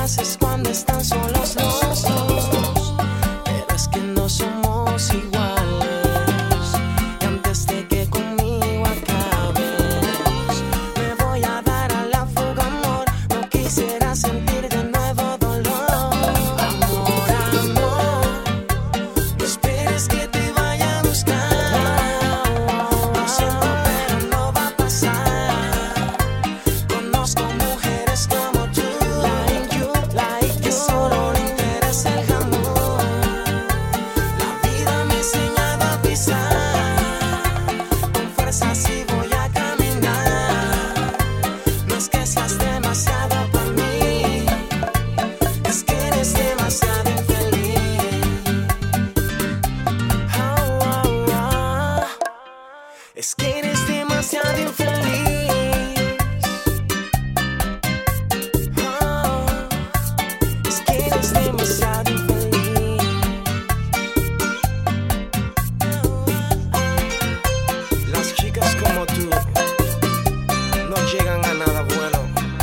haces cuando están solos los dos? Pero es que no somos iguales. Y antes de que conmigo acabes, me voy a dar a la fuga, amor. No quisiera sentir de nuevo dolor. Amor, amor, no esperes que te vaya a buscar. Lo siento, pero no va a pasar. Conozco mujeres como tú, que solo le interesa el amor. La vida me ha enseñado a pisar con fuerza, así voy a caminar. No es que seas demasiado para mí, es que eres demasiado infeliz. Oh, oh, oh. Es que eres demasiado infeliz. Oh, es que eres demasiado infeliz. Las chicas como tú no llegan a nada bueno.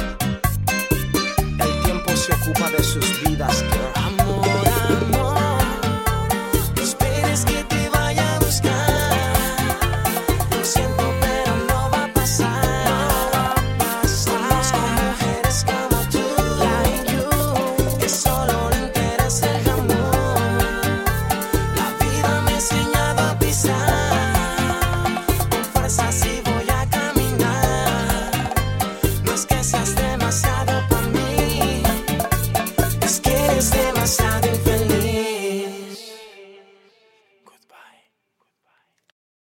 El tiempo se ocupa de sus vidas, girl. Amor, amor, no esperes que te vaya a buscar. Lo siento, pero no va a pasar. Conozco mujeres como tú, que solo le interesa el amor. La vida me ha enseñado a pisar con fuerza, así voy a caminar. No es que seas demasiado para mí, es que eres demasiado infeliz.